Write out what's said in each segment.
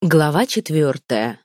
Глава 4.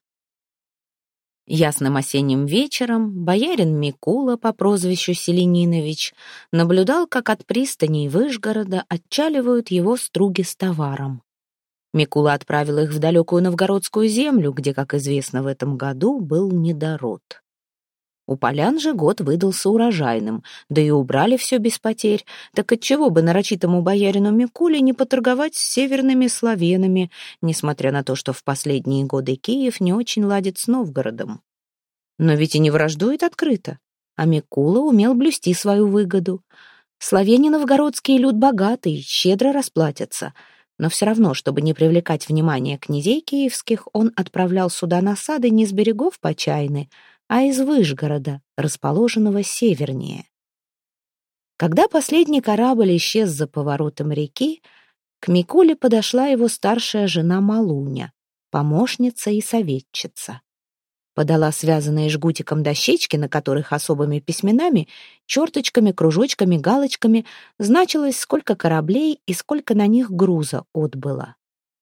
Ясным осенним вечером боярин Микула по прозвищу Селенинович наблюдал, как от пристаней Вышгорода отчаливают его струги с товаром. Микула отправил их в далекую новгородскую землю, где, как известно, в этом году был недород. У полян же год выдался урожайным, да и убрали все без потерь, так отчего бы нарочитому боярину Микуле не поторговать с северными славянами, несмотря на то, что в последние годы Киев не очень ладит с Новгородом. Но ведь и не враждует открыто, а Микула умел блюсти свою выгоду. Славяне новгородские люд богатый, щедро расплатятся, но все равно, чтобы не привлекать внимание князей киевских, он отправлял сюда насады не с берегов Почайны, а из Вышгорода, расположенного севернее. Когда последний корабль исчез за поворотом реки, к Микуле подошла его старшая жена Малуня, помощница и советчица. Подала связанные жгутиком дощечки, на которых особыми письменами, черточками, кружочками, галочками значилось, сколько кораблей и сколько на них груза отбыло.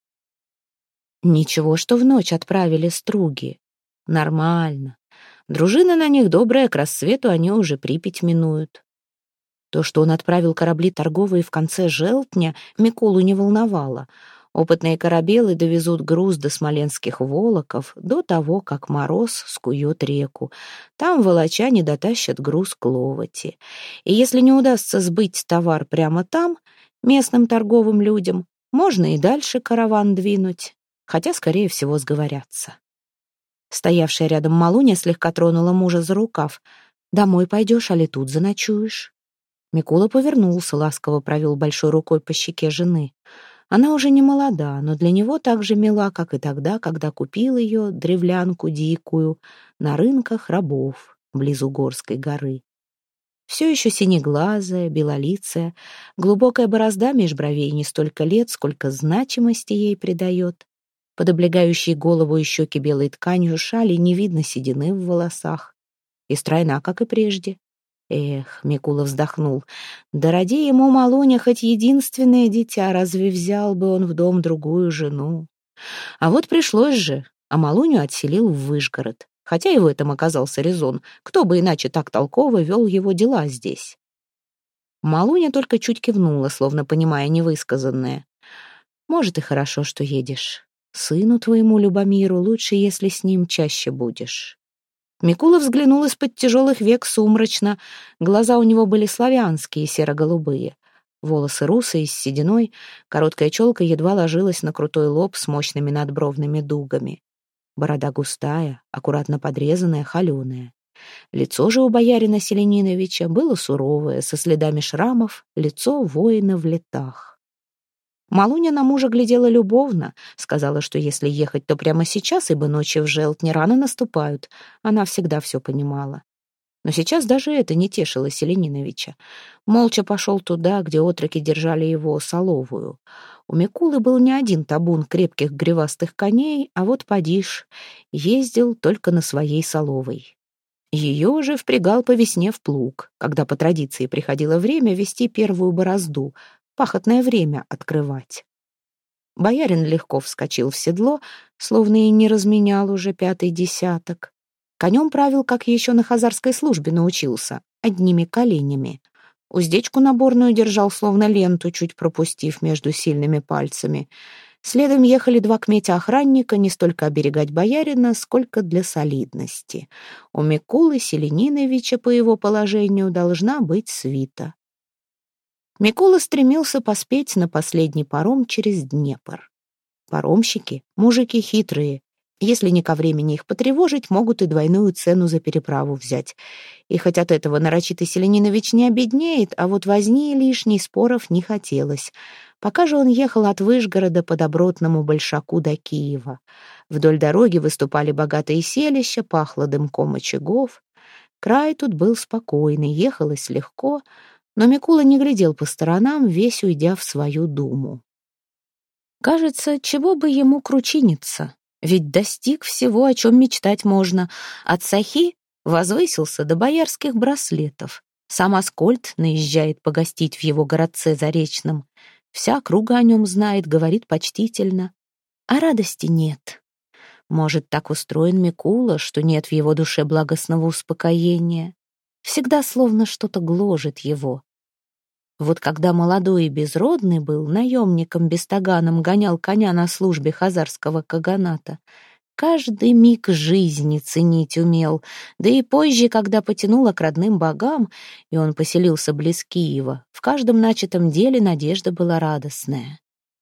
Ничего, что в ночь отправили струги. Нормально. Дружина на них добрая, к рассвету они уже Припять минуют. То, что он отправил корабли торговые в конце желтня, Микулу не волновало. Опытные корабелы довезут груз до смоленских волоков до того, как мороз скует реку. Там волочане дотащат груз к Ловоти. И если не удастся сбыть товар прямо там, местным торговым людям, можно и дальше караван двинуть, хотя, скорее всего, сговорятся. Стоявшая рядом Малуня слегка тронула мужа за рукав. «Домой пойдешь, али тут заночуешь?» Микула повернулся, ласково провел большой рукой по щеке жены. Она уже не молода, но для него так же мила, как и тогда, когда купил ее, древлянку дикую, на рынках рабов, близ Угорской горы. Все еще синеглазая, белолицая, глубокая борозда меж бровей не столько лет, сколько значимости ей придает. Под облегающей голову и щеки белой тканью шали не видно седины в волосах. И стройна, как и прежде. Эх, Микула вздохнул. Да роди ему Малуня хоть единственное дитя, разве взял бы он в дом другую жену? А вот пришлось же, а Малуню отселил в Вышгород. Хотя и в этом оказался резон. Кто бы иначе так толково вел его дела здесь? Малуня только чуть кивнула, словно понимая невысказанное. Может, и хорошо, что едешь. Сыну твоему Любомиру лучше, если с ним чаще будешь. Микула взглянул из-под тяжелых век сумрачно. Глаза у него были славянские, серо-голубые. Волосы русые, с сединой, короткая челка едва ложилась на крутой лоб с мощными надбровными дугами. Борода густая, аккуратно подрезанная, холеная. Лицо же у боярина Селениновича было суровое, со следами шрамов, лицо воина в летах. Малуня на мужа глядела любовно, сказала, что если ехать, то прямо сейчас, ибо ночи в Желтне рано наступают. Она всегда все понимала. Но сейчас даже это не тешило Селениновича. Молча пошел туда, где отроки держали его соловую. У Микулы был не один табун крепких гривастых коней, а вот подишь, ездил только на своей соловой. Ее же впрягал по весне в плуг, когда по традиции приходило время вести первую борозду, пахотное время открывать. Боярин легко вскочил в седло, словно и не разменял уже 5-й десяток. Конем правил, как еще на хазарской службе научился, одними коленями. Уздечку наборную держал, словно ленту, чуть пропустив между сильными пальцами. Следом ехали 2 кметя-охранника, не столько оберегать боярина, сколько для солидности. У Микулы Селениновича, по его положению, должна быть свита. Микула стремился поспеть на последний паром через Днепр. Паромщики — мужики хитрые. Если не ко времени их потревожить, могут и двойную цену за переправу взять. И хоть от этого нарочитый Селенинович не обеднеет, а вот возни лишней споров не хотелось. Пока же он ехал от Вышгорода по добротному большаку до Киева. Вдоль дороги выступали богатые селища, пахло дымком очагов. Край тут был спокойный, ехалось легко, но Микула не глядел по сторонам, весь уйдя в свою думу. Кажется, чего бы ему кручиниться, ведь достиг всего, о чем мечтать можно. От сахи возвысился до боярских браслетов. Сам Аскольд наезжает погостить в его городце заречном. Вся округа о нем знает, говорит почтительно. А радости нет. Может, так устроен Микула, что нет в его душе благостного успокоения. Всегда словно что-то гложет его. Вот когда молодой и безродный был, наемником-бестаганом гонял коня на службе хазарского каганата, каждый миг жизни ценить умел, да и позже, когда потянуло к родным богам, и он поселился близ Киева, в каждом начатом деле надежда была радостная.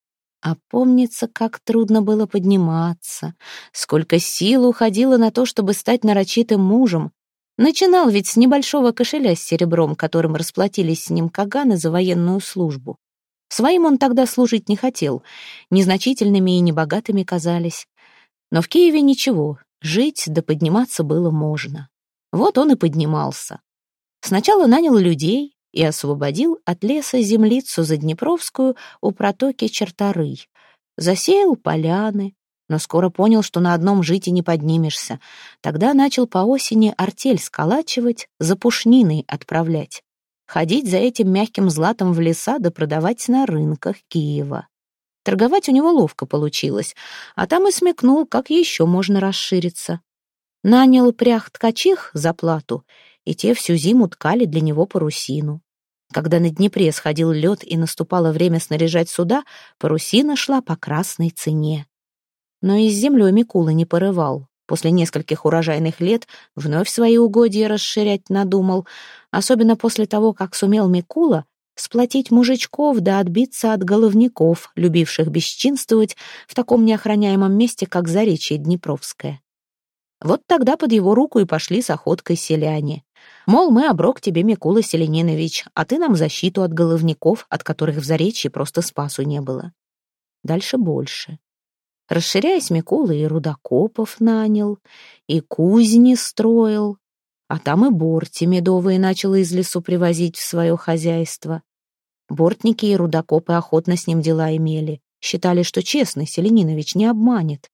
А помнится, как трудно было подниматься, сколько сил уходило на то, чтобы стать нарочитым мужем. Начинал ведь с небольшого кошеля с серебром, которым расплатились с ним каганы за военную службу. Своим он тогда служить не хотел, незначительными и небогатыми казались. Но в Киеве ничего, жить да подниматься было можно. Вот он и поднимался. Сначала нанял людей и освободил от леса землицу заднепровскую у протоки Черторый. Засеял поляны, но скоро понял, что на одном жить и не поднимешься. Тогда начал по осени артель сколачивать, за пушниной отправлять. Ходить за этим мягким златом в леса да продавать на рынках Киева. Торговать у него ловко получилось, а там и смекнул, как еще можно расшириться. Нанял прях ткачих за плату, и те всю зиму ткали для него парусину. Когда на Днепре сходил лед и наступало время снаряжать суда, парусина шла по красной цене. Но и с землей Микула не порывал. После нескольких урожайных лет вновь свои угодья расширять надумал, особенно после того, как сумел Микула сплотить мужичков да отбиться от головников, любивших бесчинствовать в таком неохраняемом месте, как Заречье Днепровское. Вот тогда под его руку и пошли с охоткой селяне. Мол, мы оброк тебе, Микула Селенинович, а ты нам защиту от головников, от которых в Заречье просто спасу не было. Дальше больше. Расширяясь, Микула и рудокопов нанял, и кузни строил, а там и борти медовые начал из лесу привозить в свое хозяйство. Бортники и рудокопы охотно с ним дела имели, считали, что честный Селенинович не обманет.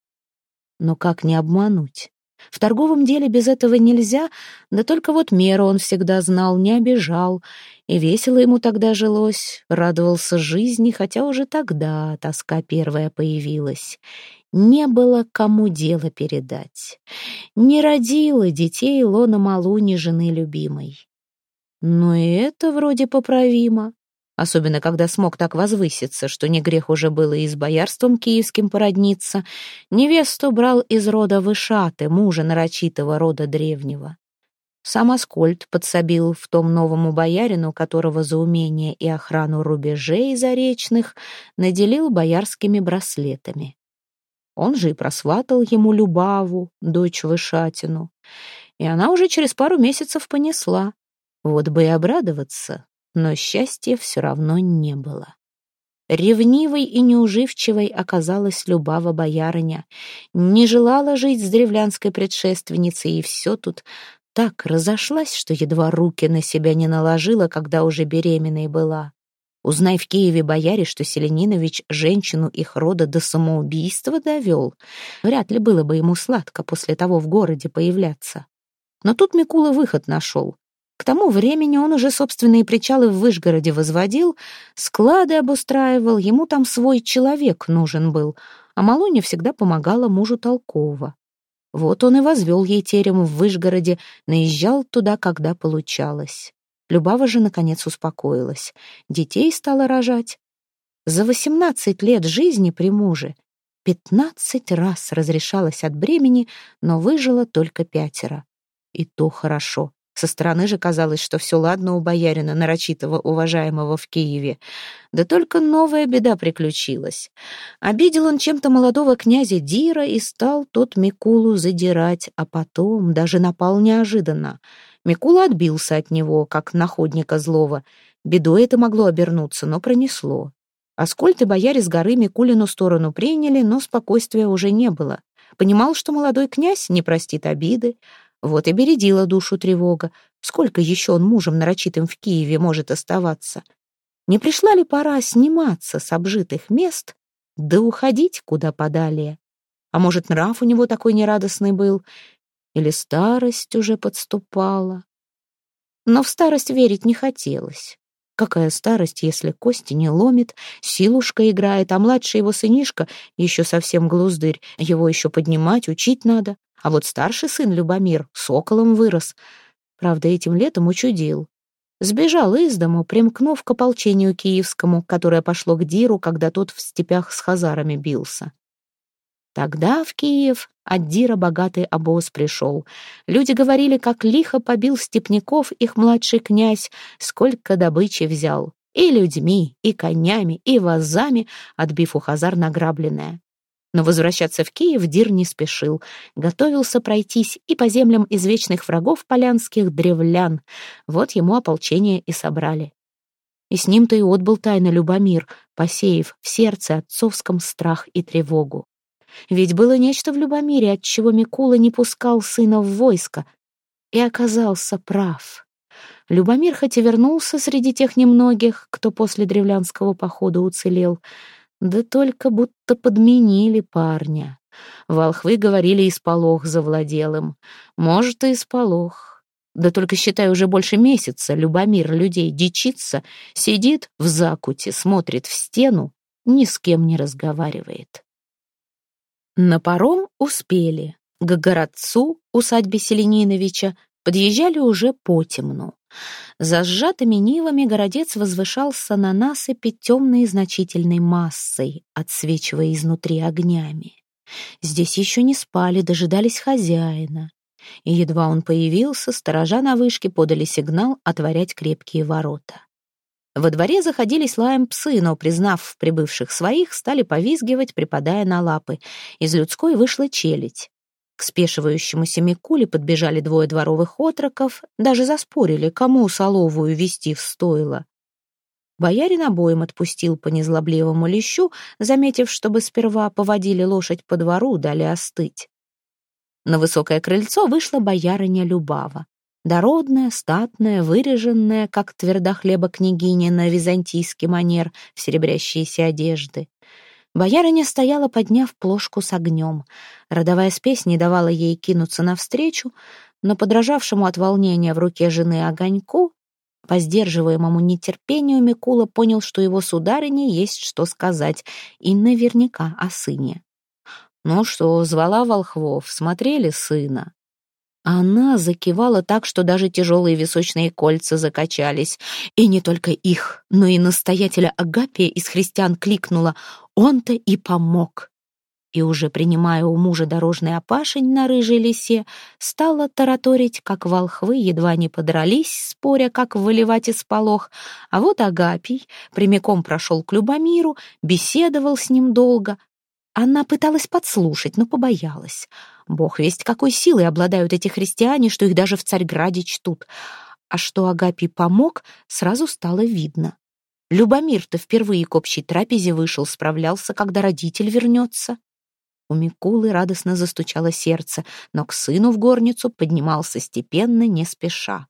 Но как не обмануть? В торговом деле без этого нельзя, да только вот меру он всегда знал, не обижал, и весело ему тогда жилось, радовался жизни, хотя уже тогда тоска первая появилась. Не было кому дело передать. Не родила детей лона Малуни, жены любимой. Но и это вроде поправимо. Особенно, когда смог так возвыситься, что не грех уже было и с боярством киевским породниться, невесту брал из рода Вышаты, мужа нарочитого рода древнего. Сам Аскольд подсобил в том новому боярину, которого за умение и охрану рубежей заречных наделил боярскими браслетами. Он же и просватал ему Любаву, дочь Вышатину, и она уже через пару месяцев понесла. Вот бы и обрадоваться, но счастья все равно не было. Ревнивой и неуживчивой оказалась Любава боярыня, не желала жить с древлянской предшественницей, и все тут так разошлась, что едва руки на себя не наложила, когда уже беременной была. Узнай в Киеве бояре, что Селенинович женщину их рода до самоубийства довел, вряд ли было бы ему сладко после того в городе появляться. Но тут Микула выход нашел. К тому времени он уже собственные причалы в Вышгороде возводил, склады обустраивал, ему там свой человек нужен был, а Малуня всегда помогала мужу толково. Вот он и возвел ей терем в Вышгороде, наезжал туда, когда получалось. Любава же, наконец, успокоилась. Детей стала рожать. За 18 лет жизни при муже 15 раз разрешалась от бремени, но выжила только 5. И то хорошо. Со стороны же казалось, что все ладно у боярина, нарочитого уважаемого в Киеве. Да только новая беда приключилась. Обидел он чем-то молодого князя Дира, и стал тот Микулу задирать, а потом даже напал неожиданно. Микула отбился от него, как находника злого. Бедой это могло обернуться, но пронесло. Аскольд и бояре с горы Микулину сторону приняли, но спокойствия уже не было. Понимал, что молодой князь не простит обиды. Вот и бередила душу тревога. Сколько еще он мужем нарочитым в Киеве может оставаться? Не пришла ли пора сниматься с обжитых мест, да уходить куда подалее? А может, нрав у него такой нерадостный был? Или старость уже подступала? Но в старость верить не хотелось. Какая старость, если кости не ломит, силушка играет, а младший его сынишка еще совсем глуздырь, его еще поднимать, учить надо. А вот старший сын Любомир соколом вырос. Правда, этим летом учудил. Сбежал из дому, примкнув к ополчению киевскому, которое пошло к Диру, когда тот в степях с хазарами бился. Тогда в Киев от Дира богатый обоз пришел. Люди говорили, как лихо побил степняков их младший князь, сколько добычи взял. И людьми, и конями, и вазами, отбив у хазар награбленное. Но возвращаться в Киев Дир не спешил. Готовился пройтись и по землям извечных врагов полянских древлян. Вот ему ополчение и собрали. И с ним-то и отбыл тайно Любомир, посеяв в сердце отцовском страх и тревогу. Ведь было нечто в Любомире, отчего Микула не пускал сына в войско. И оказался прав. Любомир хоть и вернулся среди тех немногих, кто после древлянского похода уцелел, да только будто подменили парня. Волхвы говорили, исполох завладел им. Может, и исполох. Да только, считай, уже больше месяца Любомир людей дичится, сидит в закуте, смотрит в стену, ни с кем не разговаривает. На паром успели. К городцу, усадьбе Селениновича, подъезжали уже потемну. За сжатыми нивами городец возвышался на насыпи темной значительной массой, отсвечивая изнутри огнями. Здесь еще не спали, дожидались хозяина. И едва он появился, сторожа на вышке подали сигнал отворять крепкие ворота. Во дворе заходились лаем псы, но, признав прибывших своих, стали повизгивать, припадая на лапы. Из людской вышла челядь. К спешивающемуся Микуле подбежали двое дворовых отроков, даже заспорили, кому соловую вести в стойло. Боярин обоим отпустил по незлобливому лещу, заметив, чтобы сперва поводили лошадь по двору, дали остыть. На высокое крыльцо вышла боярыня Любава. Дородная, статная, выреженная, как твердохлеба княгиня на византийский манер, в серебрящиеся одежды. Боярыня стояла, подняв плошку с огнем. Родовая спесь не давала ей кинуться навстречу, но подражавшему от волнения в руке жены огоньку, по сдерживаемому нетерпению, Микула понял, что его сударыне есть что сказать, и наверняка о сыне. Ну что, звала волхвов, смотрели сына. Она закивала так, что даже тяжелые височные кольца закачались. И не только их, но и настоятеля Агапия из христиан кликнула: он-то и помог. И уже принимая у мужа дорожный опашень на рыжей лисе, стала тараторить, как волхвы едва не подрались, споря, как выливать исполох. А вот Агапий прямиком прошел к Любомиру, беседовал с ним долго. Она пыталась подслушать, но побоялась. Бог весть, какой силой обладают эти христиане, что их даже в Царьграде чтут. А что Агапий помог, сразу стало видно. Любомир-то впервые к общей трапезе вышел, справлялся, когда родитель вернется. У Микулы радостно застучало сердце, но к сыну в горницу поднимался степенно, не спеша.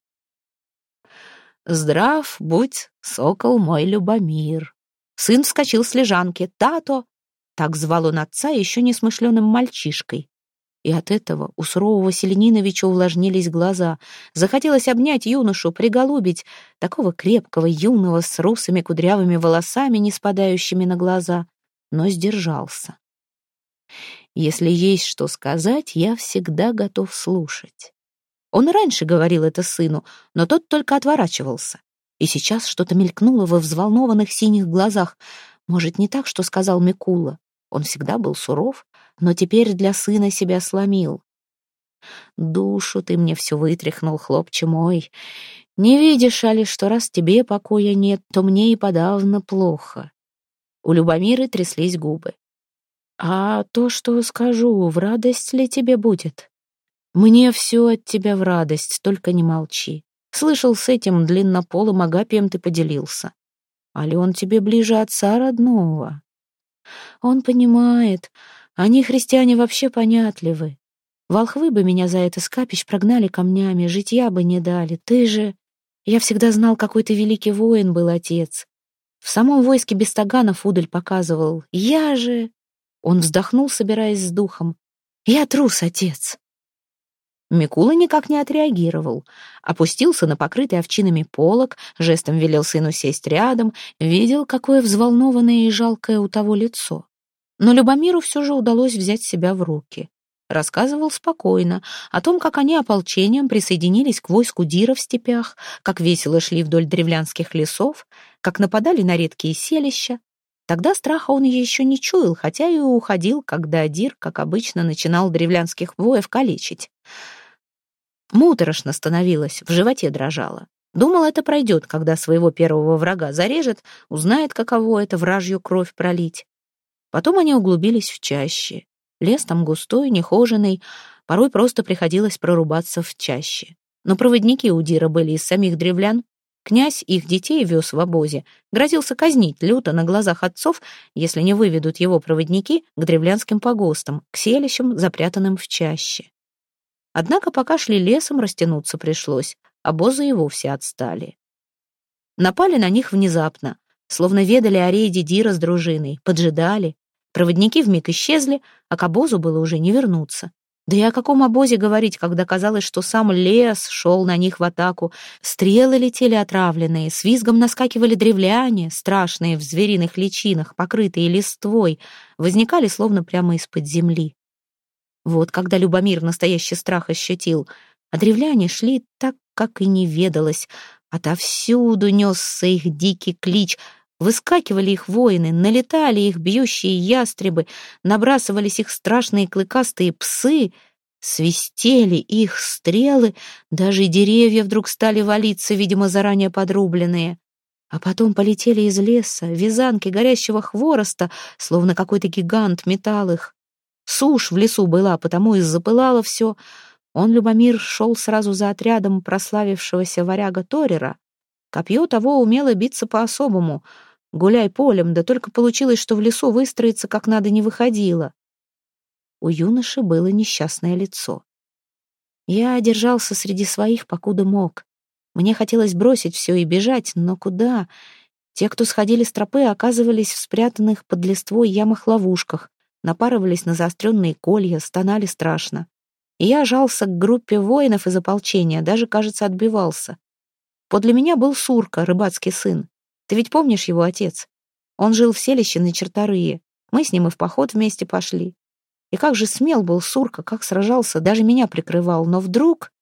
«Здрав будь, сокол мой Любомир!» Сын вскочил с лежанки. «Тато!» Так звал он отца еще несмышленым мальчишкой. И от этого у сурового Селениновича увлажнились глаза. Захотелось обнять юношу, приголубить, такого крепкого, юного, с русыми кудрявыми волосами, не спадающими на глаза, но сдержался. Если есть что сказать, я всегда готов слушать. Он и раньше говорил это сыну, но тот только отворачивался. И сейчас что-то мелькнуло во взволнованных синих глазах. Может, не так, что сказал Микула. Он всегда был суров, но теперь для сына себя сломил. «Душу ты мне всю вытряхнул, хлопче мой. Не видишь, али, что раз тебе покоя нет, то мне и подавно плохо». У Любомиры тряслись губы. «А то, что скажу, в радость ли тебе будет?» «Мне все от тебя в радость, только не молчи. Слышал, с этим длиннополым Агапием ты поделился. Али он тебе ближе отца родного?» «Он понимает. Они, христиане, вообще понятливы. Волхвы бы меня за это с капищ прогнали камнями, житья бы не дали. Ты же... Я всегда знал, какой ты великий воин был, отец. В самом войске без таганов удаль показывал. Я же...» Он вздохнул, собираясь с духом. «Я трус, отец». Микула никак не отреагировал. Опустился на покрытый овчинами полог, жестом велел сыну сесть рядом, видел, какое взволнованное и жалкое у того лицо. Но Любомиру все же удалось взять себя в руки. Рассказывал спокойно о том, как они ополчением присоединились к войску Дира в степях, как весело шли вдоль древлянских лесов, как нападали на редкие селища. Тогда страха он еще не чуял, хотя и уходил, когда Дир, как обычно, начинал древлянских воев калечить. Муторошно становилось, в животе дрожало. Думал, это пройдет, когда своего первого врага зарежет, узнает, каково это вражью кровь пролить. Потом они углубились в чаще. Лес там густой, нехоженый, порой просто приходилось прорубаться в чаще. Но проводники у Дира были из самих древлян. Князь их детей вез в обозе, грозился казнить люто на глазах отцов, если не выведут его проводники к древлянским погостам, к селищам, запрятанным в чаще. Однако пока шли лесом, растянуться пришлось, обозы и вовсе отстали. Напали на них внезапно, словно ведали о рейде Дира с дружиной, поджидали. Проводники вмиг исчезли, а к обозу было уже не вернуться. Да и о каком обозе говорить, когда казалось, что сам лес шел на них в атаку, стрелы летели отравленные, с визгом наскакивали древляне, страшные в звериных личинах, покрытые листвой, возникали словно прямо из-под земли. Вот когда Любомир настоящий страх ощутил, а древляне шли так, как и не ведалось. Отовсюду несся их дикий клич. Выскакивали их воины, налетали их бьющие ястребы, набрасывались их страшные клыкастые псы, свистели их стрелы, даже деревья вдруг стали валиться, видимо, заранее подрубленные. А потом полетели из леса вязанки горящего хвороста, словно какой-то гигант метал их. Сушь в лесу была, потому и запылало все. Он, Любомир, шел сразу за отрядом прославившегося варяга Торера. Копье того умело биться по-особому. Гуляй полем, да только получилось, что в лесу выстроиться как надо не выходило. У юноши было несчастное лицо. Я держался среди своих, покуда мог. Мне хотелось бросить все и бежать, но куда? Те, кто сходили с тропы, оказывались в спрятанных под листвой ямах-ловушках, напарывались на заостренные колья, стонали страшно. И я жался к группе воинов из ополчения, даже, кажется, отбивался. Подле меня был Сурка, рыбацкий сын. Ты ведь помнишь его отец? Он жил в селище на Черторые. Мы с ним и в поход вместе пошли. И как же смел был Сурка, как сражался, даже меня прикрывал. Но вдруг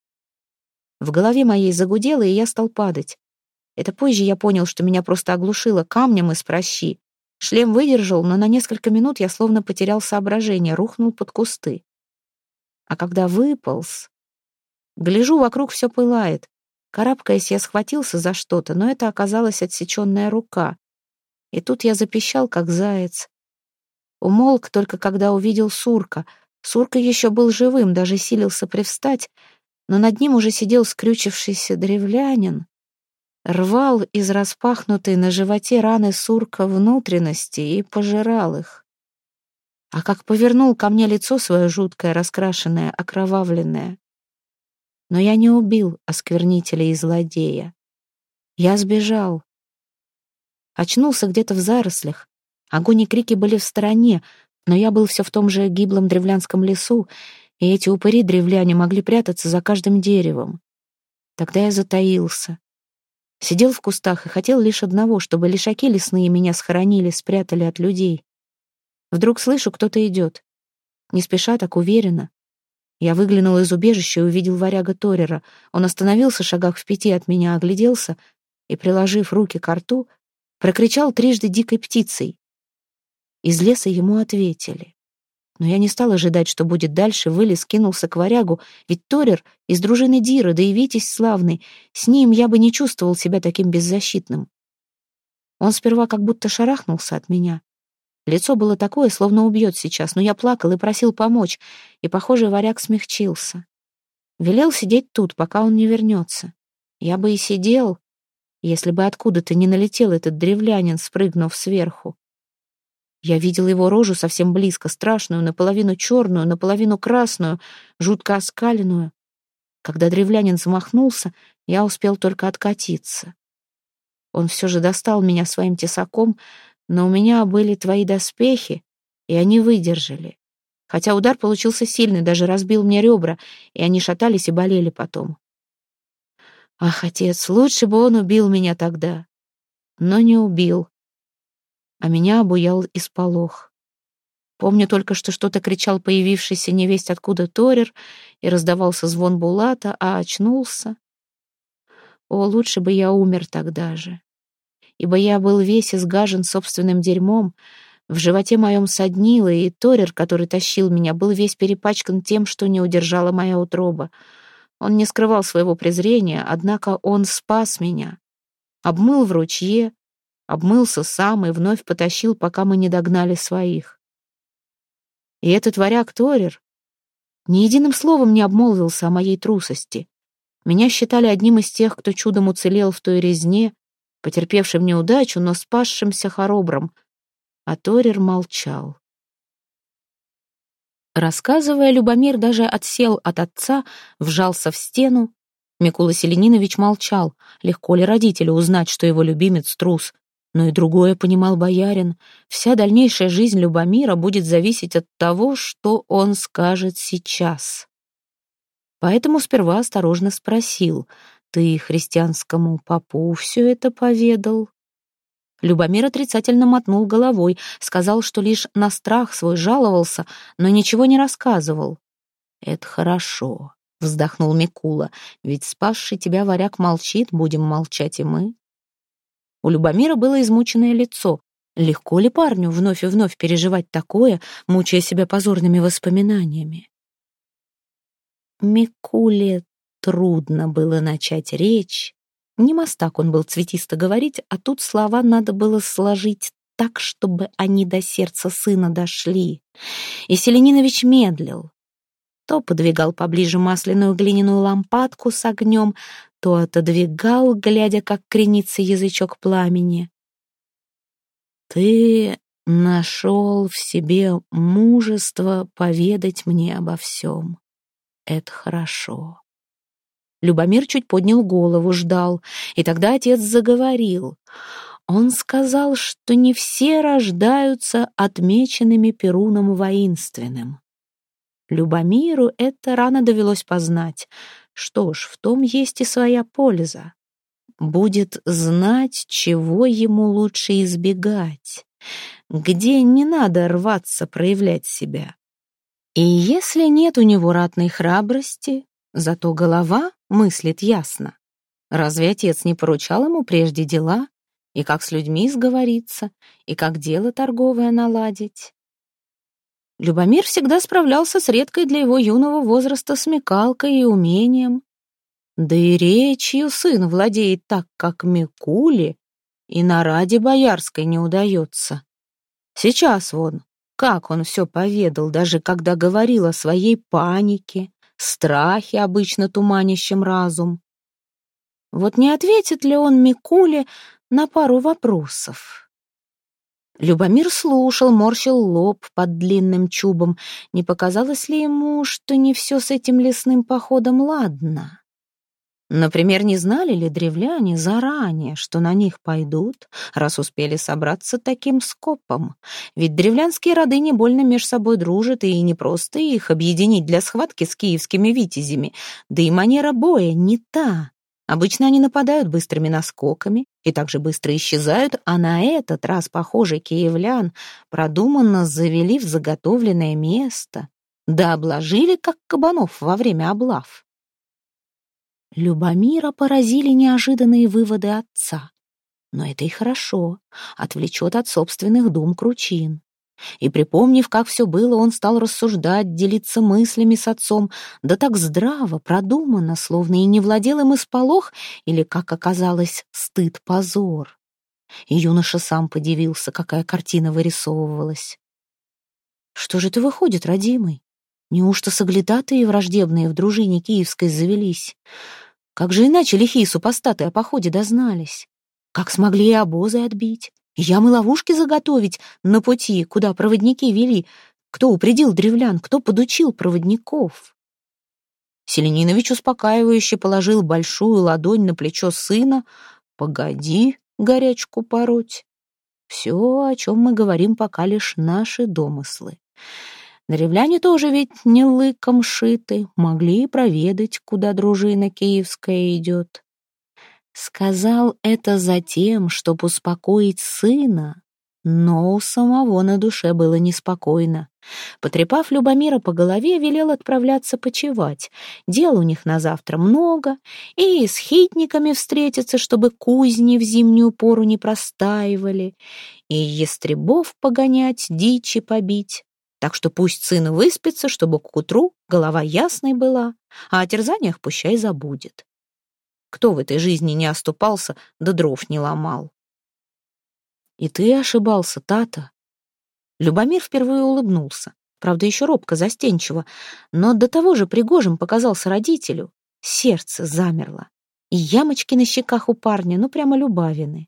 в голове моей загудело, и я стал падать. Это позже я понял, что меня просто оглушило камнем из пращи. Шлем выдержал, но на несколько минут я словно потерял соображение, рухнул под кусты. А когда выполз, гляжу, вокруг все пылает. Карабкаясь, я схватился за что-то, но это оказалась отсеченная рука. И тут я запищал, как заяц. Умолк только когда увидел Сурка. Сурка еще был живым, даже силился привстать, но над ним уже сидел скрючившийся древлянин. Рвал из распахнутой на животе раны Сурка внутренности и пожирал их. А как повернул ко мне лицо свое жуткое, раскрашенное, окровавленное. Но я не убил осквернителя и злодея. Я сбежал. Очнулся где-то в зарослях. Огонь и крики были в стороне, но я был все в том же гиблом древлянском лесу, и эти упыри-древляне могли прятаться за каждым деревом. Тогда я затаился. Сидел в кустах и хотел лишь одного, чтобы лишаки лесные меня схоронили, спрятали от людей. Вдруг слышу, кто-то идет. Не спеша, так уверенно. Я выглянул из убежища и увидел варяга Торера. Он остановился в шагах в 5 от меня, огляделся и, приложив руки ко рту, прокричал трижды дикой птицей. Из леса ему ответили. Но я не стал ожидать, что будет дальше, вылез, кинулся к варягу, ведь Торер из дружины Дира, да и Витязь славный, с ним я бы не чувствовал себя таким беззащитным. Он сперва как будто шарахнулся от меня. Лицо было такое, словно убьет сейчас, но я плакал и просил помочь, и, похоже, варяг смягчился. Велел сидеть тут, пока он не вернется. Я бы и сидел, если бы откуда-то не налетел этот древлянин, спрыгнув сверху. Я видел его рожу совсем близко, страшную, наполовину черную, наполовину красную, жутко оскаленную. Когда древлянин замахнулся, я успел только откатиться. Он все же достал меня своим тесаком, но у меня были твои доспехи, и они выдержали. Хотя удар получился сильный, даже разбил мне ребра, и они шатались и болели потом. Ах, отец, лучше бы он убил меня тогда. Но не убил. А меня обуял исполох. Помню только, что что-то кричал появившийся невесть откуда Торер, и раздавался звон булата, а очнулся. О, лучше бы я умер тогда же, ибо я был весь изгажен собственным дерьмом, в животе моем соднило, и Торер, который тащил меня, был весь перепачкан тем, что не удержала моя утроба. Он не скрывал своего презрения, однако он спас меня. Обмыл в ручье, обмылся сам и вновь потащил, пока мы не догнали своих. И этот варяг Торер ни единым словом не обмолвился о моей трусости. Меня считали одним из тех, кто чудом уцелел в той резне, потерпевшим неудачу, но спасшимся хоробром, а Торер молчал. Рассказывая, Любомир даже отсел от отца, вжался в стену. Микула Селенинович молчал. Легко ли родителю узнать, что его любимец трус? Но и другое понимал боярин. Вся дальнейшая жизнь Любомира будет зависеть от того, что он скажет сейчас. Поэтому сперва осторожно спросил: «Ты христианскому попу все это поведал?» Любомир отрицательно мотнул головой, сказал, что лишь на страх свой жаловался, но ничего не рассказывал. «Это хорошо», — вздохнул Микула, «ведь спасший тебя варяг молчит, будем молчать и мы». У Любомира было измученное лицо. Легко ли парню вновь и вновь переживать такое, мучая себя позорными воспоминаниями? Микуле трудно было начать речь. Не мастак он был цветисто говорить, а тут слова надо было сложить так, чтобы они до сердца сына дошли. И Селенинович медлил. То подвигал поближе масляную глиняную лампадку с огнем, то отодвигал, глядя, как кренится язычок пламени. «Ты нашел в себе мужество поведать мне обо всем. Это хорошо». Любомир чуть поднял голову, ждал, и тогда отец заговорил. Он сказал, что не все рождаются отмеченными Перуном воинственным. Любомиру это рано довелось познать. Что ж, в том есть и своя польза. Будет знать, чего ему лучше избегать, где не надо рваться проявлять себя. И если нет у него ратной храбрости, зато голова мыслит ясно. Разве отец не поручал ему прежде дела, и как с людьми сговориться, и как дело торговое наладить? Любомир всегда справлялся с редкой для его юного возраста смекалкой и умением. Да и речью сын владеет так, как Микуле, и на раде боярской не удается. Сейчас вон, как он все поведал, даже когда говорил о своей панике, страхе, обычно туманящем разум. Вот не ответит ли он Микуле на пару вопросов? Любомир слушал, морщил лоб под длинным чубом. Не показалось ли ему, что не все с этим лесным походом ладно? Например, не знали ли древляне заранее, что на них пойдут, раз успели собраться таким скопом? Ведь древлянские роды не больно меж собой дружат, и не просто их объединить для схватки с киевскими витязями, да и манера боя не та. Обычно они нападают быстрыми наскоками и также быстро исчезают, а на этот раз, похоже, киевлян продуманно завели в заготовленное место, да обложили, как кабанов во время облав. Любомира поразили неожиданные выводы отца. Но это и хорошо, отвлечет от собственных дум Кручин. И, припомнив, как все было, он стал рассуждать, делиться мыслями с отцом, да так здраво, продуманно, словно и не владел им исполох, или, как оказалось, стыд-позор. И юноша сам подивился, какая картина вырисовывалась. «Что же это выходит, родимый? Неужто соглядатые враждебные в дружине киевской завелись? Как же иначе лихие супостаты о походе дознались? Как смогли и обозы отбить? Ямы ловушки заготовить на пути, куда проводники вели? Кто упредил древлян, кто подучил проводников?» Селенинович успокаивающе положил большую ладонь на плечо сына. «Погоди горячку пороть. Все, о чем мы говорим, пока лишь наши домыслы. Древляне тоже ведь не лыком шиты, могли и проведать, куда дружина киевская идет. Сказал это затем, чтоб успокоить сына, но у самого на душе было неспокойно. Потрепав Любомира по голове, велел отправляться почевать. Дел у них на завтра много, и с хитниками встретиться, чтобы кузни в зимнюю пору не простаивали, и ястребов погонять, дичи побить. Так что пусть сын выспится, чтобы к утру голова ясной была, а о терзаниях пущай забудет. Кто в этой жизни не оступался, да дров не ломал? И ты ошибался, Тата. Любомир впервые улыбнулся, правда, еще робко, застенчиво, но до того же пригожим показался родителю. Сердце замерло, и ямочки на щеках у парня, ну прямо любавины.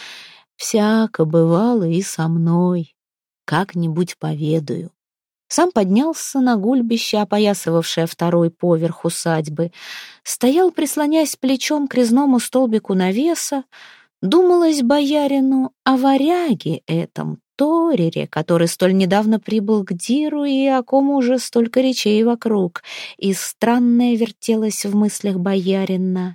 Всяко бывало и со мной, как-нибудь поведаю. Сам поднялся на гульбище, опоясывавшее второй поверх усадьбы, стоял, прислонясь плечом к резному столбику навеса. Думалось боярину о варяге этом, Торире, который столь недавно прибыл к Диру и о ком уже столько речей вокруг, и странное вертелось в мыслях боярина.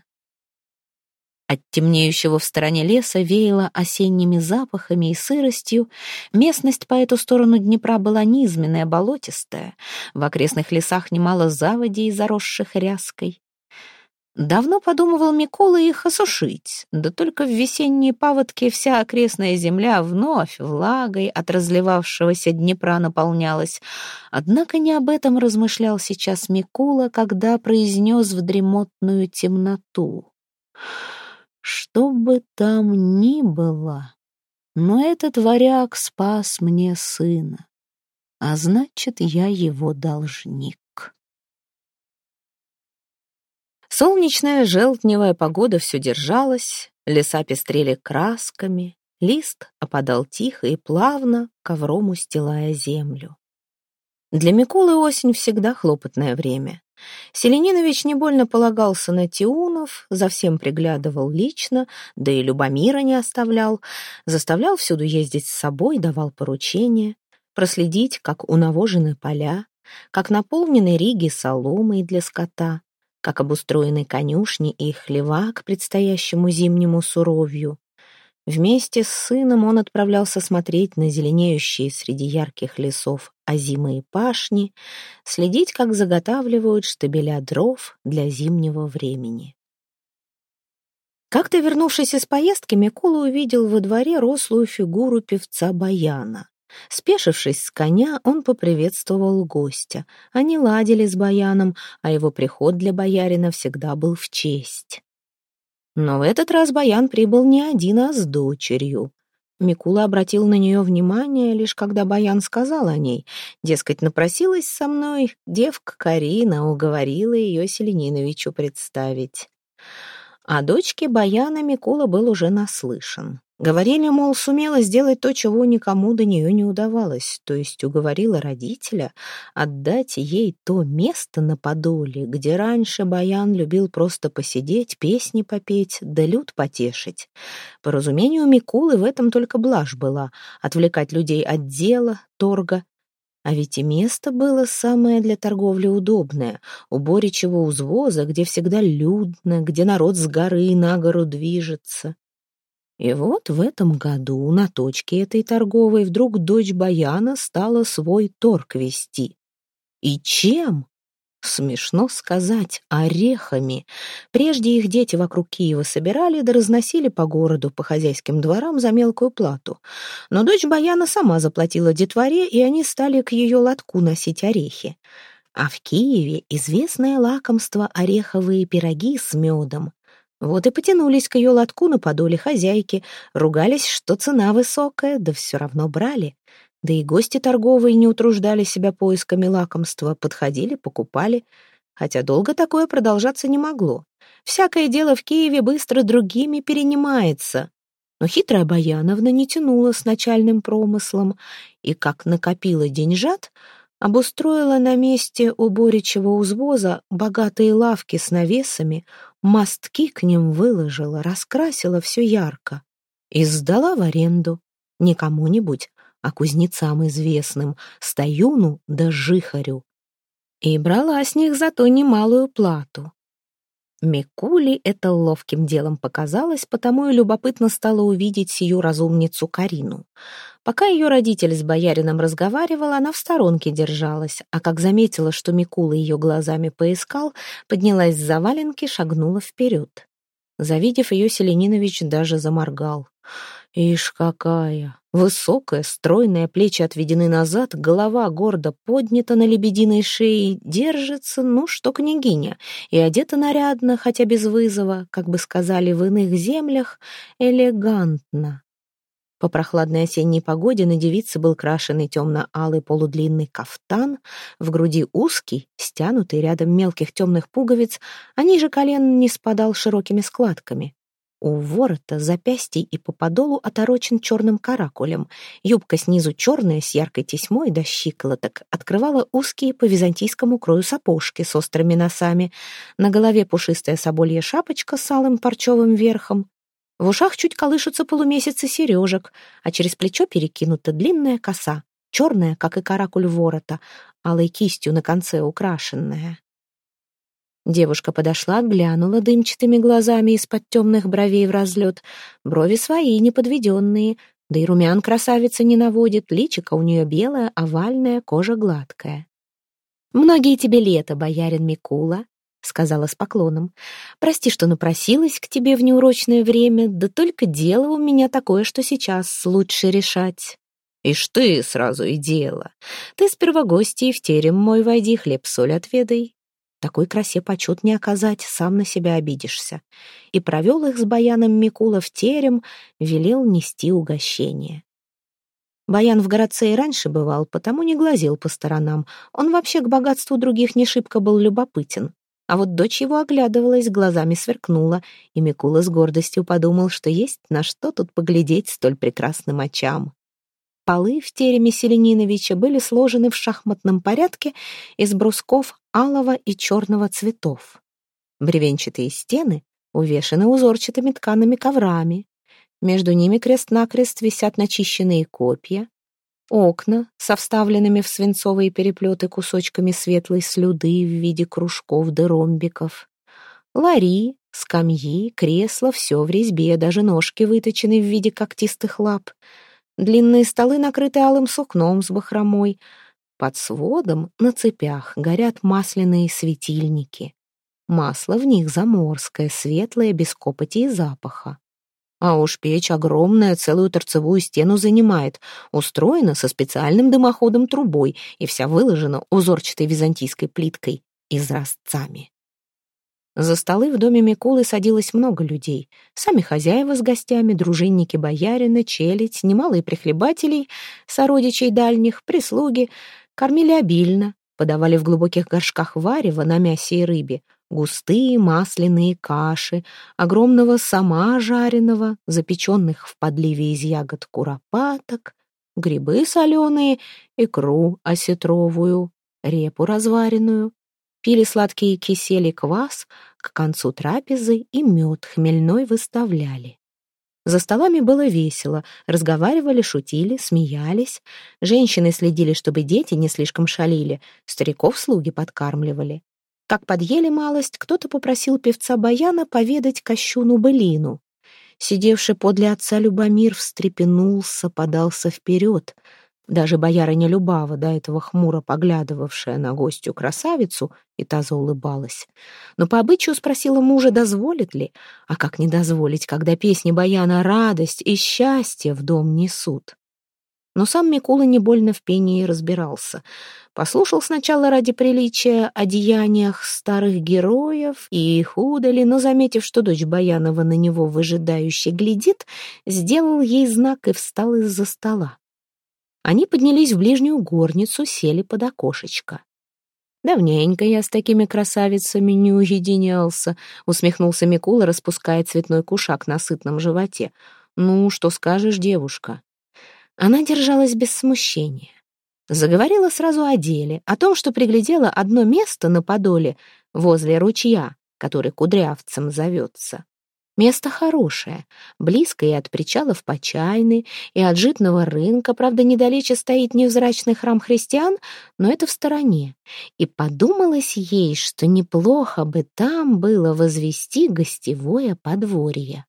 От темнеющего в стороне леса веяло осенними запахами и сыростью. Местность по эту сторону Днепра была низменная, болотистая. В окрестных лесах немало заводей, заросших ряской. Давно подумывал Микола их осушить, да только в весенние паводки вся окрестная земля вновь влагой от разливавшегося Днепра наполнялась. Однако не об этом размышлял сейчас Микола, когда произнес в дремотную темноту: «Что бы там ни было, но этот варяг спас мне сына, а значит, я его должник». Солнечная желтневая погода все держалась, леса пестрели красками, лист опадал тихо и плавно, ковром устилая землю. Для Миколы осень всегда хлопотное время. Селенинович не больно полагался на тиунов, за всем приглядывал лично, да и Любомира не оставлял, заставлял всюду ездить с собой, давал поручения, проследить, как унавожены поля, как наполнены риги соломой для скота, как обустроены конюшни и хлева к предстоящему зимнему суровью. Вместе с сыном он отправлялся смотреть на зеленеющие среди ярких лесов озимые пашни, следить, как заготавливают штабеля дров для зимнего времени. Как-то, вернувшись из поездки, Микола увидел во дворе рослую фигуру певца Баяна. Спешившись с коня, он поприветствовал гостя. Они ладили с Баяном, а его приход для боярина всегда был в честь. Но в этот раз Баян прибыл не один, а с дочерью. Микула обратил на нее внимание, лишь когда Баян сказал о ней. Дескать, напросилась со мной девка Карина, уговорила ее Селениновичу представить. О дочке Баяна Микула был уже наслышан. Говорили, мол, сумела сделать то, чего никому до нее не удавалось, то есть уговорила родителя отдать ей то место на Подоле, где раньше Баян любил просто посидеть, песни попеть, да люд потешить. По разумению Микулы в этом только блажь была — отвлекать людей от дела, торга. А ведь и место было самое для торговли удобное, у Боричьего узвоза, где всегда людно, где народ с горы на гору движется. И вот в этом году на точке этой торговой вдруг дочь Баяна стала свой торг вести. И чем? Смешно сказать, орехами. Прежде их дети вокруг Киева собирали да разносили по городу, по хозяйским дворам за мелкую плату. Но дочь Баяна сама заплатила детворе, и они стали к ее лотку носить орехи. А в Киеве известное лакомство — ореховые пироги с медом. Вот и потянулись к ее лотку на Подоле хозяйки, ругались, что цена высокая, да все равно брали. Да и гости торговые не утруждали себя поисками лакомства, подходили, покупали. Хотя долго такое продолжаться не могло. Всякое дело в Киеве быстро другими перенимается. Но хитрая Баяновна не тянула с начальным промыслом, и, как накопила деньжат, обустроила на месте у Боричьего узвоза богатые лавки с навесами, мостки к ним выложила, раскрасила все ярко и сдала в аренду не кому-нибудь, а кузнецам известным, Стоюну да Жихарю. И брала с них зато немалую плату. Микуле это ловким делом показалось, потому и любопытно стало увидеть сию разумницу Карину. Пока ее родитель с боярином разговаривал, она в сторонке держалась, а как заметила, что Микула ее глазами поискал, поднялась с заваленки, шагнула вперед. Завидев ее, Селенинович даже заморгал. Ишь какая! Высокая, стройная, плечи отведены назад, голова гордо поднята на лебединой шее, держится, ну, что княгиня, и одета нарядно, хотя без вызова, как бы сказали в иных землях, элегантно. По прохладной осенней погоде на девице был крашеный темно-алый полудлинный кафтан, в груди узкий, стянутый рядом мелких темных пуговиц, а ниже колен не спадал широкими складками. У ворота, запястий и по подолу оторочен черным каракулем. Юбка снизу черная, с яркой тесьмой до щиколоток, открывала узкие по византийскому крою сапожки с острыми носами. На голове пушистая соболья шапочка с алым парчевым верхом. В ушах чуть колышутся полумесяцы сережек, а через плечо перекинута длинная коса, черная, как и каракуль ворота, алой кистью на конце украшенная. Девушка подошла, глянула дымчатыми глазами из-под темных бровей в разлет. Брови свои, неподведенные, да и румян красавица не наводит, личико у нее белое, овальное, кожа гладкая. «Многие тебе лета, боярин Микула», — сказала с поклоном. «Прости, что напросилась к тебе в неурочное время, да только дело у меня такое, что сейчас лучше решать». «Ишь ты, сразу и дело. Ты сперва гостей в терем мой войди, хлеб-соль отведай. Такой красе почет не оказать, сам на себя обидишься». И провел их с баяном Микула в терем, велел нести угощение. Баян в городце и раньше бывал, потому не глазел по сторонам. Он вообще к богатству других не шибко был любопытен. А вот дочь его оглядывалась, глазами сверкнула, и Микула с гордостью подумал, что есть на что тут поглядеть столь прекрасным очам. Полы в тереме Селениновича были сложены в шахматном порядке из брусков алого и черного цветов. Бревенчатые стены увешаны узорчатыми ткаными коврами. Между ними крест-накрест висят начищенные копья. Окна со вставленными в свинцовые переплеты кусочками светлой слюды в виде кружков да ромбиков. Лари, скамьи, кресла — все в резьбе, даже ножки выточены в виде когтистых лап. Длинные столы накрыты алым сукном с бахромой. Под сводом на цепях горят масляные светильники. Масло в них заморское, светлое, без копоти и запаха. А уж печь огромная, целую торцевую стену занимает, устроена со специальным дымоходом-трубой и вся выложена узорчатой византийской плиткой и изразцами. За столы в доме Микулы садилось много людей. Сами хозяева с гостями, дружинники боярина, челядь, немалые прихлебателей, сородичей дальних, прислуги. Кормили обильно, подавали в глубоких горшках варево на мясе и рыбе, густые масляные каши, огромного сама жареного, запеченных в подливе из ягод куропаток, грибы соленые, икру осетровую, репу разваренную. Пили сладкие кисели квас, к концу трапезы и мед хмельной выставляли. За столами было весело, разговаривали, шутили, смеялись. Женщины следили, чтобы дети не слишком шалили, стариков слуги подкармливали. Как подъели малость, кто-то попросил певца баяна поведать Кощуну былину. Сидевший подле отца Любомир встрепенулся, подался вперед. Даже боярыня Любава, до этого хмуро поглядывавшая на гостью красавицу, и та заулыбалась. Но по обычаю спросила мужа, дозволит ли, а как не дозволить, когда песни баяна радость и счастье в дом несут. Но сам Микула не больно в пении разбирался. Послушал сначала ради приличия о деяниях старых героев и их удали, но, заметив, что дочь Баянова на него выжидающе глядит, сделал ей знак и встал из-за стола. Они поднялись в ближнюю горницу, сели под окошечко. «Давненько я с такими красавицами не уединялся», — усмехнулся Микула, распуская цветной кушак на сытном животе. «Ну, что скажешь, девушка?» Она держалась без смущения. Заговорила сразу о деле, о том, что приглядела одно место на Подоле возле ручья, который Кудрявцем зовется. Место хорошее, близко и от причалов Почайны, и от житного рынка, правда, недалече стоит невзрачный храм христиан, но это в стороне. И подумалось ей, что неплохо бы там было возвести гостевое подворье.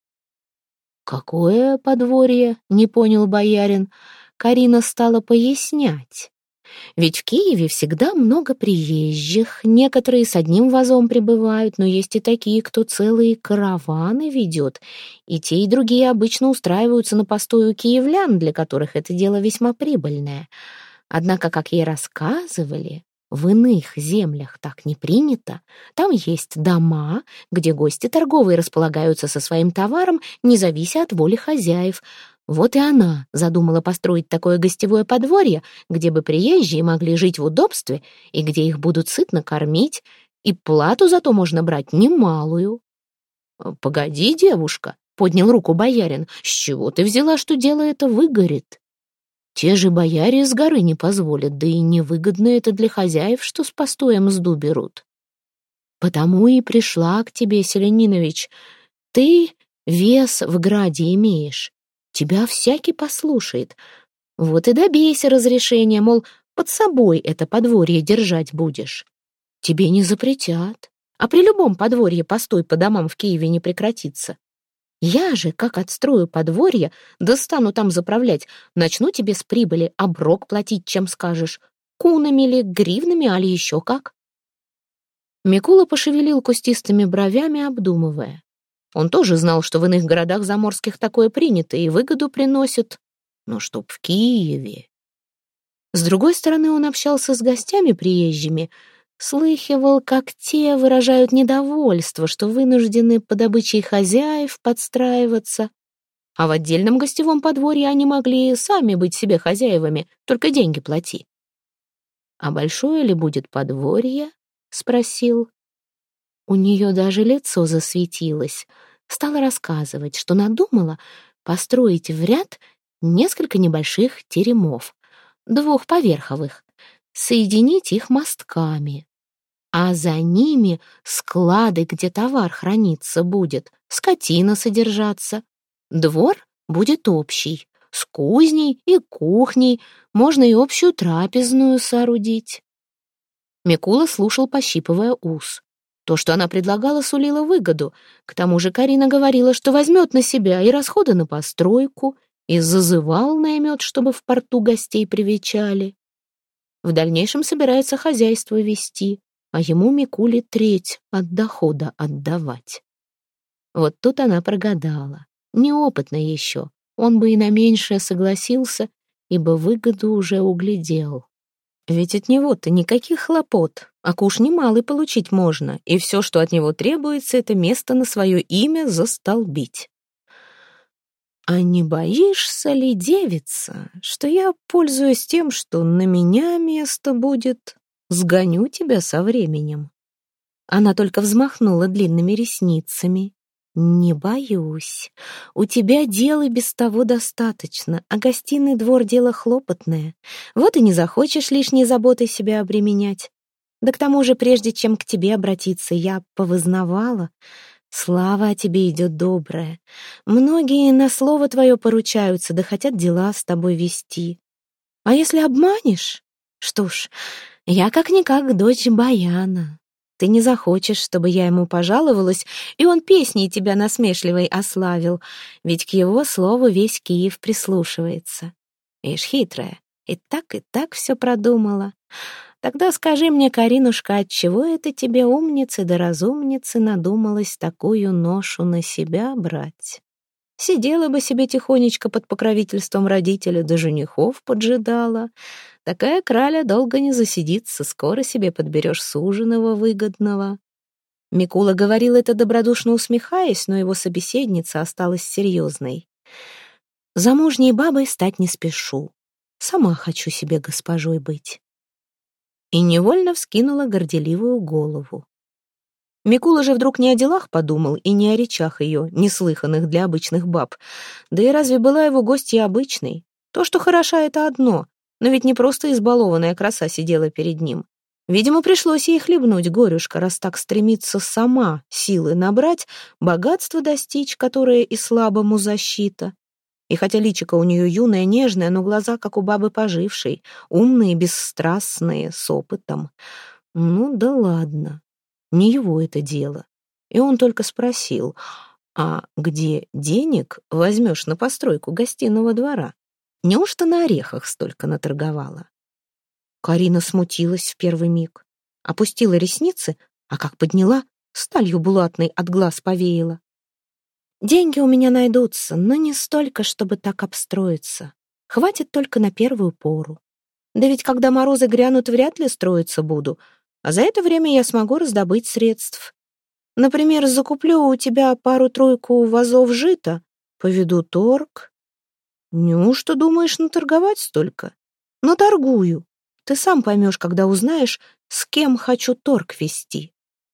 «Какое подворье?» — не понял боярин. Карина стала пояснять. Ведь в Киеве всегда много приезжих, некоторые с одним вазом прибывают, но есть и такие, кто целые караваны ведет, и те, и другие обычно устраиваются на постой у киевлян, для которых это дело весьма прибыльное. Однако, как ей рассказывали, в иных землях так не принято. Там есть дома, где гости торговые располагаются со своим товаром, не завися от воли хозяев. Вот и она задумала построить такое гостевое подворье, где бы приезжие могли жить в удобстве и где их будут сытно кормить, и плату зато можно брать немалую. «Погоди, девушка», — поднял руку боярин, — «с чего ты взяла, что дело это выгорит? Те же бояре с горы не позволят, да и невыгодно это для хозяев, что с постоем мзду берут. Потому и пришла к тебе, Селенинович. Ты вес в граде имеешь, тебя всякий послушает. Вот и добейся разрешения, мол, под собой это подворье держать будешь. Тебе не запретят, а при любом подворье постой по домам в Киеве не прекратится. Я же, как отстрою подворье, да стану там заправлять, начну тебе с прибыли оброк платить, чем скажешь, кунами ли, гривнами, али еще как». Микула пошевелил кустистыми бровями, обдумывая. Он тоже знал, что в иных городах заморских такое принято и выгоду приносит, но чтоб в Киеве. С другой стороны, он общался с гостями приезжими, слыхивал, как те выражают недовольство, что вынуждены по добыче хозяев подстраиваться, а в отдельном гостевом подворье они могли сами быть себе хозяевами, только деньги плати. «А большое ли будет подворье?» — спросил. У нее даже лицо засветилось. Стала рассказывать, что надумала построить в ряд несколько небольших теремов, двухповерховых, соединить их мостками. А за ними склады, где товар храниться будет, скотина содержаться. Двор будет общий, с кузней и кухней, можно и общую трапезную соорудить. Микула слушал, пощипывая ус. То, что она предлагала, сулило выгоду. К тому же Карина говорила, что возьмет на себя и расходы на постройку, и зазывал наймет, чтобы в порту гостей привечали. В дальнейшем собирается хозяйство вести, а ему, Микуле, треть от дохода отдавать. Вот тут она прогадала. Неопытна еще, он бы и на меньшее согласился, ибо выгоду уже углядел. Ведь от него-то никаких хлопот, а куш немалый получить можно, и все, что от него требуется, это место на свое имя застолбить. «А не боишься ли, девица, что я, пользуясь тем, что на меня место будет, сгоню тебя со временем?» Она только взмахнула длинными ресницами. «Не боюсь. У тебя дел и без того достаточно, а гостиный двор — дело хлопотное. Вот и не захочешь лишней заботой себя обременять. Да к тому же, прежде чем к тебе обратиться, я повызнавала. Слава о тебе идет добрая. Многие на слово твое поручаются, да хотят дела с тобой вести. А если обманешь? Что ж, я как-никак дочь Баяна. Ты не захочешь, чтобы я ему пожаловалась, и он песней тебя насмешливой ославил, ведь к его слову весь Киев прислушивается. Ишь, хитрая, и так все продумала. Тогда скажи мне, Каринушка, отчего это тебе, умницы да разумницы, надумалось такую ношу на себя брать? Сидела бы себе тихонечко под покровительством родителя, да женихов поджидала. Такая краля долго не засидится, скоро себе подберешь суженого выгодного». Микула говорил это добродушно усмехаясь, но его собеседница осталась серьезной. «Замужней бабой стать не спешу. Сама хочу себе госпожой быть». И невольно вскинула горделивую голову. Микула же вдруг не о делах подумал и не о речах ее, неслыханных для обычных баб. Да и разве была его гостья обычной? То, что хороша, это одно, но ведь не просто избалованная краса сидела перед ним. Видимо, пришлось ей хлебнуть горюшка, раз так стремится сама силы набрать, богатство достичь, которое и слабому защита. И хотя личико у нее юное, нежное, но глаза, как у бабы пожившей, умные, бесстрастные, с опытом. Ну да ладно, не его это дело. И он только спросил: «А где денег возьмешь на постройку гостиного двора? Неужто на орехах столько наторговала?» Карина смутилась в первый миг, опустила ресницы, а как подняла, сталью булатной от глаз повеяла. «Деньги у меня найдутся, но не столько, чтобы так обстроиться. Хватит только на первую пору. Да ведь когда морозы грянут, вряд ли строиться буду, а за это время я смогу раздобыть средств. Например, закуплю у тебя пару-тройку вазов жита, поведу торг». «Неужто думаешь наторговать столько?» «Наторгую. Ты сам поймешь, когда узнаешь, с кем хочу торг вести».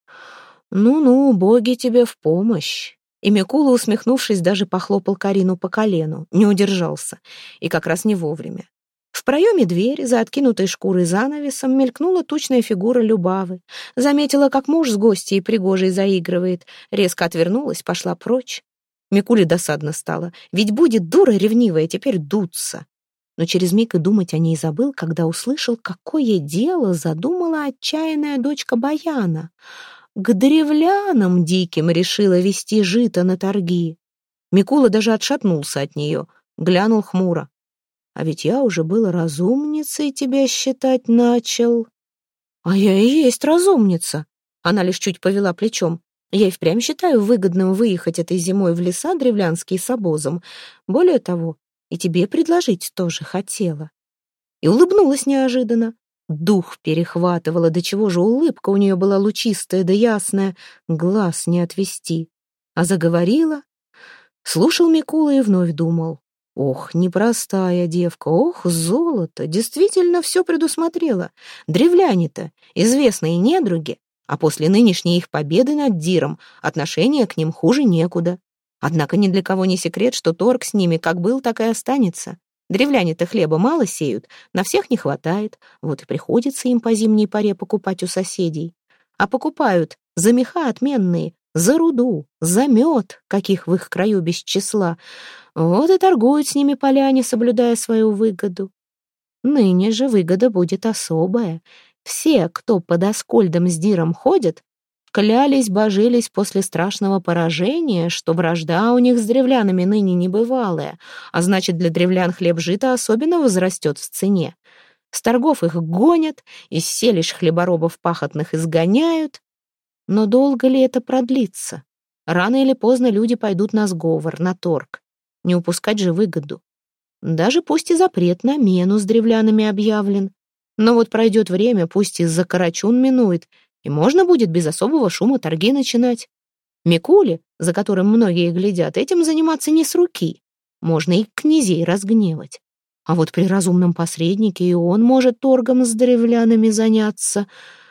«Ну-ну, боги тебе в помощь». И Микула, усмехнувшись, даже похлопал Карину по колену, не удержался, и как раз не вовремя. В проеме двери, за откинутой шкурой занавесом, мелькнула тучная фигура Любавы. Заметила, как муж с гостьей пригожей заигрывает, резко отвернулась, пошла прочь. Микуле досадно стало, ведь будет дура ревнивая теперь дуться. Но через миг и думать о ней забыл, когда услышал, какое дело задумала отчаянная дочка Баяна. К древлянам диким решила вести жито на торги. Микула даже отшатнулся от нее, глянул хмуро. «А ведь я уже было разумницей тебя считать начал». «А я и есть разумница», — она лишь чуть повела плечом. «Я и впрямь считаю выгодным выехать этой зимой в леса древлянские с обозом. Более того, и тебе предложить тоже хотела». И улыбнулась неожиданно. Дух перехватывала, до чего же улыбка у нее была лучистая да ясная, глаз не отвести. А заговорила. Слушал Микула и вновь думал: ох, непростая девка, ох, золото, действительно все предусмотрела. Древляне-то известные недруги, а после нынешней их победы над Диром отношение к ним хуже некуда. Однако ни для кого не секрет, что торг с ними как был, так и останется. Древляне-то хлеба мало сеют, на всех не хватает, вот и приходится им по зимней поре покупать у соседей. А покупают за меха отменные, за руду, за мед, каких в их краю без числа. Вот и торгуют с ними поляне, соблюдая свою выгоду. Ныне же выгода будет особая. Все, кто под Аскольдом с Диром ходят, клялись, божились после страшного поражения, что вражда у них с древлянами ныне небывалая, а значит, для древлян хлеб жита особенно возрастет в цене. С торгов их гонят, из селищ хлеборобов пахотных изгоняют. Но долго ли это продлится? Рано или поздно люди пойдут на сговор, на торг. Не упускать же выгоду. Даже пусть и запрет на мену с древлянами объявлен. Но вот пройдет время, пусть и за Карачун минует, и можно будет без особого шума торги начинать. Микуле, за которым многие глядят, этим заниматься не с руки. Можно и князей разгневать. А вот при разумном посреднике и он может торгом с древлянами заняться.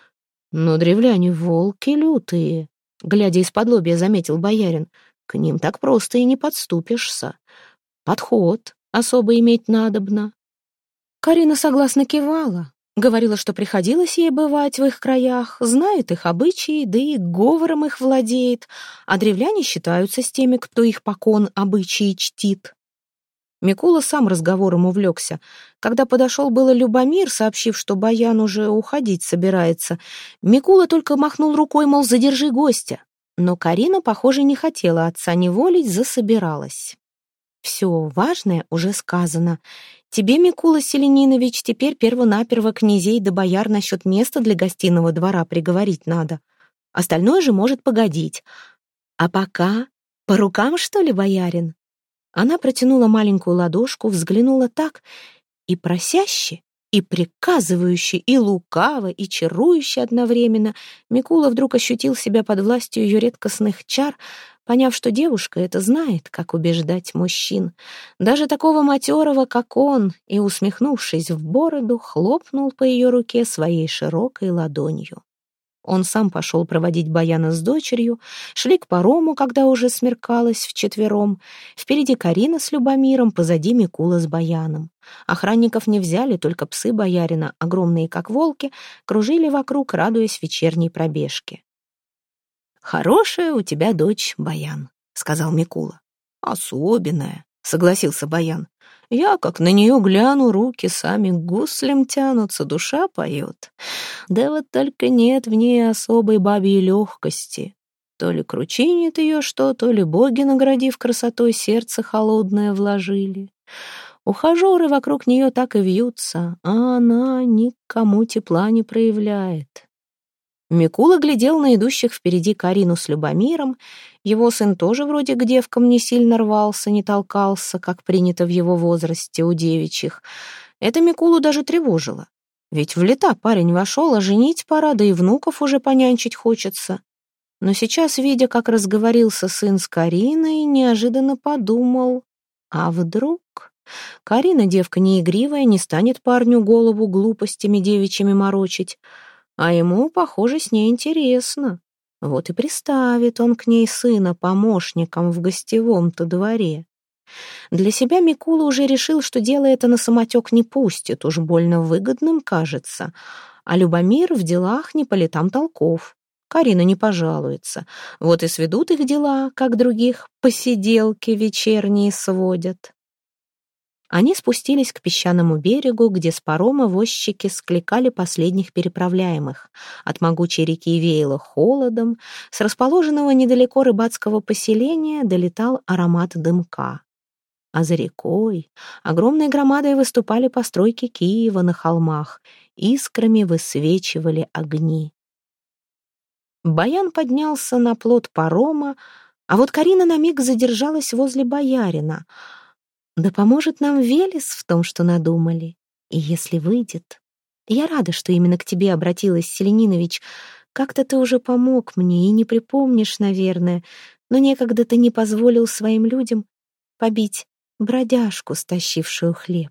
Но древляне волки лютые, глядя из-под-лобья, заметил боярин. К ним так просто и не подступишься. Подход особо иметь надобно. Карина согласно кивала. Говорила, что приходилось ей бывать в их краях, знает их обычаи, да и говором их владеет, а древляне считаются с теми, кто их покон обычаи чтит. Микула сам разговором увлекся. Когда подошел было Любомир, сообщив, что Баян уже уходить собирается, Микула только махнул рукой, мол, задержи гостя. Но Карина, похоже, не хотела отца неволить, засобиралась. Все важное уже сказано. Тебе, Микула Селенинович, теперь первонаперво князей да бояр насчет места для гостиного двора приговорить надо. Остальное же может погодить. А пока по рукам, что ли, боярин? Она протянула маленькую ладошку, взглянула так и просяще, и приказывающе, и лукаво, и чарующе одновременно. Микула вдруг ощутил себя под властью ее редкостных чар, поняв, что девушка это знает, как убеждать мужчин, даже такого матерого, как он, и, усмехнувшись в бороду, хлопнул по ее руке своей широкой ладонью. Он сам пошел проводить Баяна с дочерью, шли к парому, когда уже смеркалось вчетвером. Впереди Карина с Любомиром, позади Микула с Баяном. Охранников не взяли, только псы боярина, огромные как волки, кружили вокруг, радуясь вечерней пробежке. «Хорошая у тебя дочь, Баян», — сказал Микула. «Особенная», — согласился Баян. «Я, как на нее гляну, руки сами к гуслям тянутся, душа поет. Да вот только нет в ней особой бабьей легкости. То ли кручинит ее что, то ли боги, наградив красотой, сердце холодное вложили. Ухажеры вокруг нее так и вьются, а она никому тепла не проявляет». Микула глядел на идущих впереди Карину с Любомиром. Его сын тоже вроде к девкам не сильно рвался, не толкался, как принято в его возрасте у девичьих. Это Микулу даже тревожило. Ведь в лета парень вошел, а женить пора, да и внуков уже понянчить хочется. Но сейчас, видя, как разговорился сын с Кариной, неожиданно подумал, а вдруг... Карина девка не игривая, не станет парню голову глупостями девичьими морочить, а ему, похоже, с ней интересно. Вот и приставит он к ней сына помощником в гостевом-то дворе. Для себя Микула уже решил, что дело это на самотек не пустит, уж больно выгодным кажется. А Любомир в делах не по летам толков. Карина не пожалуется. Вот и сведут их дела, как других посиделки вечерние сводят. Они спустились к песчаному берегу, где с парома возчики скликали последних переправляемых. От могучей реки веяло холодом, с расположенного недалеко рыбацкого поселения долетал аромат дымка. А за рекой огромной громадой выступали постройки Киева на холмах, искрами высвечивали огни. Баян поднялся на плот парома, а вот Карина на миг задержалась возле боярина. Да поможет нам Велес в том, что надумали. И если выйдет... Я рада, что именно к тебе обратилась, Селенинович. Как-то ты уже помог мне и не припомнишь, наверное, но некогда ты не позволил своим людям побить бродяжку, стащившую хлеб.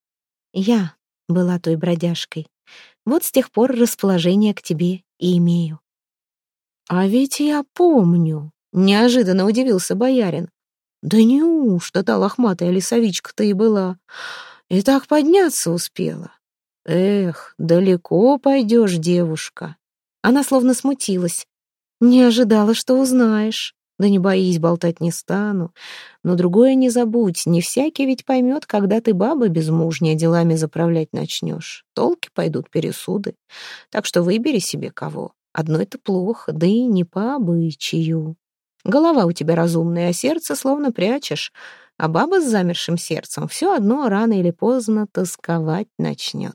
Я была той бродяжкой. Вот с тех пор расположение к тебе и имею. А ведь я помню, неожиданно удивился боярин. Да неужто та лохматая лисовичка-то и была? И так подняться успела. Эх, далеко пойдешь, девушка. Она словно смутилась. Не ожидала, что узнаешь. Да не боись, болтать не стану. Но другое не забудь, не всякий ведь поймет, когда ты, баба безмужняя, делами заправлять начнешь. Толки пойдут, пересуды. Так что выбери себе кого. Одной-то плохо, да и не по обычаю. Голова у тебя разумная, а сердце словно прячешь. А баба с замершим сердцем все одно рано или поздно тосковать начнет.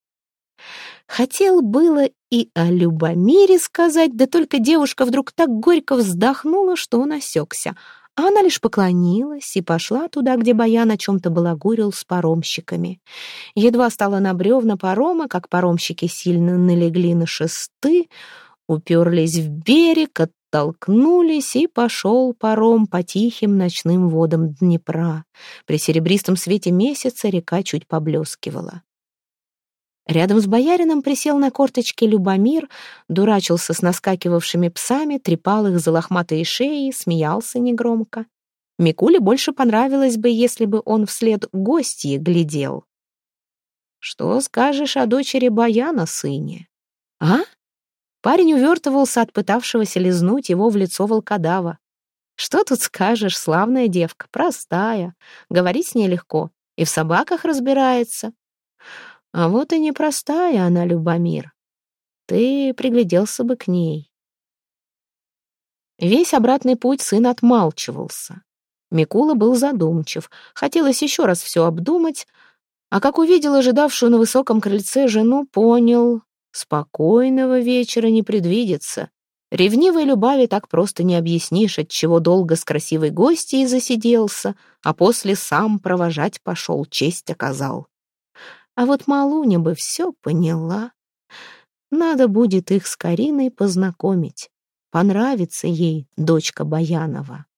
Хотел было и о Любомире сказать, да только девушка вдруг так горько вздохнула, что он осекся. А она лишь поклонилась и пошла туда, где Баян о чем-то балагурил с паромщиками. Едва стала на бревна парома, как паромщики сильно налегли на шесты, уперлись в берег, оттолкнулись, и пошел паром по тихим ночным водам Днепра. При серебристом свете месяца река чуть поблескивала. Рядом с боярином присел на корточки Любомир, дурачился с наскакивавшими псами, трепал их за лохматые шеи, смеялся негромко. Микуле больше понравилось бы, если бы он вслед гостье глядел. «Что скажешь о дочери Баяна, сыне?» «А?» Парень увертывался от пытавшегося лизнуть его в лицо волкодава. «Что тут скажешь, славная девка, простая, говорить с ней легко, и в собаках разбирается. А вот и непростая она, Любомир. Ты пригляделся бы к ней». Весь обратный путь сын отмалчивался. Микула был задумчив, хотелось еще раз все обдумать, а как увидел ожидавшую на высоком крыльце жену, понял, спокойного вечера не предвидится. Ревнивой Любави так просто не объяснишь, отчего долго с красивой гостьей засиделся, а после сам провожать пошел, честь оказал. А вот Малуня бы все поняла. Надо будет их с Кариной познакомить. Понравится ей дочка Баянова.